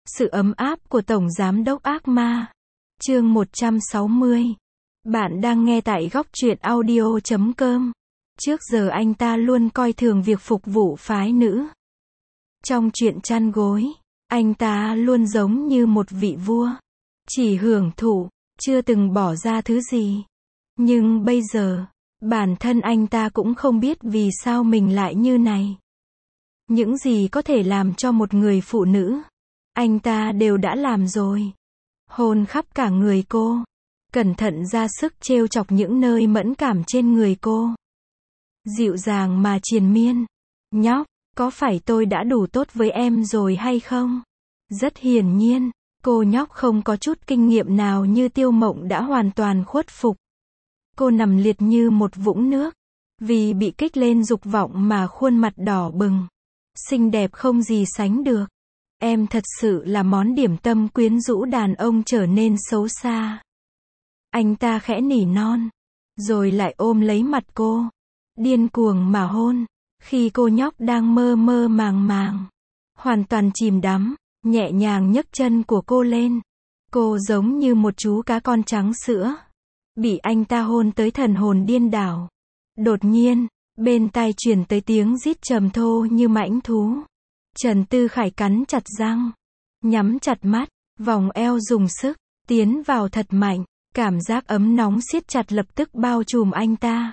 Sự ấm áp của Tổng Giám đốc ác ma. Chương 160. Bạn đang nghe tại góc truyện audio.com. Trước giờ anh ta luôn coi thường việc phục vụ phái nữ. Trong chuyện chăn gối, anh ta luôn giống như một vị vua. Chỉ hưởng thụ, chưa từng bỏ ra thứ gì. Nhưng bây giờ, bản thân anh ta cũng không biết vì sao mình lại như này. Những gì có thể làm cho một người phụ nữ, anh ta đều đã làm rồi. Hôn khắp cả người cô, cẩn thận ra sức trêu chọc những nơi mẫn cảm trên người cô. Dịu dàng mà triền miên. Nhóc, có phải tôi đã đủ tốt với em rồi hay không? Rất hiển nhiên, cô nhóc không có chút kinh nghiệm nào như Tiêu Mộng đã hoàn toàn khuất phục. Cô nằm liệt như một vũng nước, vì bị kích lên dục vọng mà khuôn mặt đỏ bừng. Xinh đẹp không gì sánh được. Em thật sự là món điểm tâm quyến rũ đàn ông trở nên xấu xa. Anh ta khẽ nỉ non, rồi lại ôm lấy mặt cô, điên cuồng mà hôn. Khi cô nhóc đang mơ mơ màng màng, hoàn toàn chìm đắm, nhẹ nhàng nhấc chân của cô lên. Cô giống như một chú cá con trắng sữa, bị anh ta hôn tới thần hồn điên đảo. Đột nhiên, bên tai truyền tới tiếng rít trầm thô như mãnh thú. Trần Tư Khải cắn chặt răng, nhắm chặt mắt, vòng eo dùng sức, tiến vào thật mạnh. Cảm giác ấm nóng siết chặt lập tức bao trùm anh ta.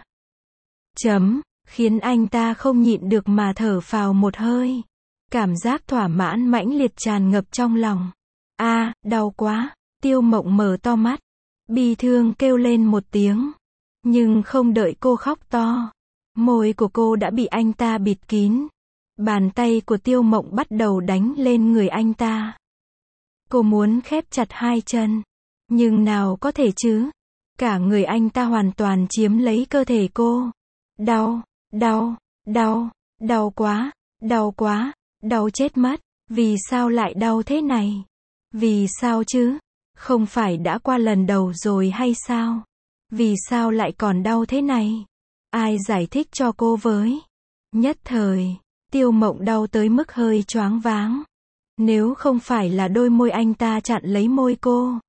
Khiến anh ta không nhịn được mà thở phào một hơi. Cảm giác thỏa mãn mãnh liệt tràn ngập trong lòng. Đau quá. Tiêu Mộng mở to mắt, bi thương kêu lên một tiếng. Nhưng không đợi cô khóc to, môi của cô đã bị anh ta bịt kín. Bàn tay của Tiêu Mộng bắt đầu đánh lên người anh ta. Cô muốn khép chặt hai chân, nhưng nào có thể chứ. Cả người anh ta hoàn toàn chiếm lấy cơ thể cô. Đau, đau, đau, đau quá, đau quá, đau chết mất. Vì sao lại đau thế này? Vì sao chứ? Không phải đã qua lần đầu rồi hay sao? Vì sao lại còn đau thế này? Ai giải thích cho cô với? Nhất thời, Tiêu Mộng đau tới mức hơi choáng váng. Nếu không phải là đôi môi anh ta chặn lấy môi cô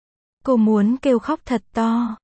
muốn kêu khóc thật to.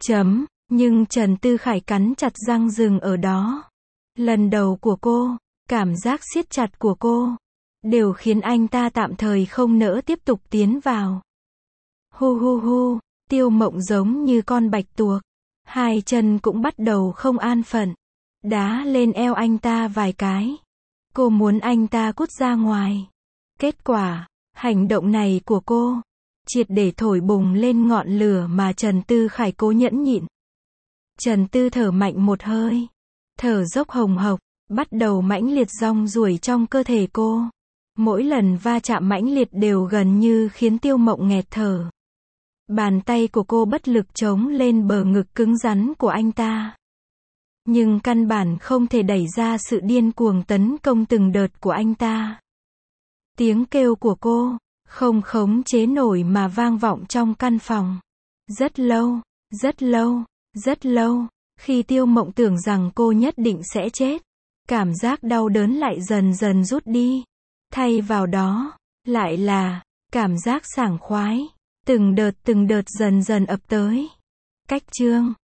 Nhưng Trần Tư Khải cắn chặt răng dừng ở đó. Lần đầu của cô, cảm giác siết chặt của cô, đều khiến anh ta tạm thời không nỡ tiếp tục tiến vào. Hu hu hu, Tiêu Mộng giống như con bạch tuộc. Hai chân cũng bắt đầu không an phận. Đá lên eo anh ta vài cái. Cô muốn anh ta cút ra ngoài. Kết quả, hành động này của cô triệt để thổi bùng lên ngọn lửa mà Trần Tư Khải cố nhẫn nhịn. Trần Tư thở mạnh một hơi, thở dốc hồng hộc, bắt đầu mãnh liệt rong ruổi trong cơ thể cô. Mỗi lần va chạm mãnh liệt đều gần như khiến Tiêu Mộng nghẹt thở. Bàn tay của cô bất lực chống lên bờ ngực cứng rắn của anh ta. Nhưng căn bản không thể đẩy ra sự điên cuồng tấn công từng đợt của anh ta. Tiếng kêu của cô không khống chế nổi mà vang vọng trong căn phòng. Rất lâu, rất lâu, rất lâu, khi Tiêu Mộng tưởng rằng cô nhất định sẽ chết, cảm giác đau đớn lại dần dần rút đi. Thay vào đó, lại là cảm giác sảng khoái, từng đợt dần dần ập tới. Cách chương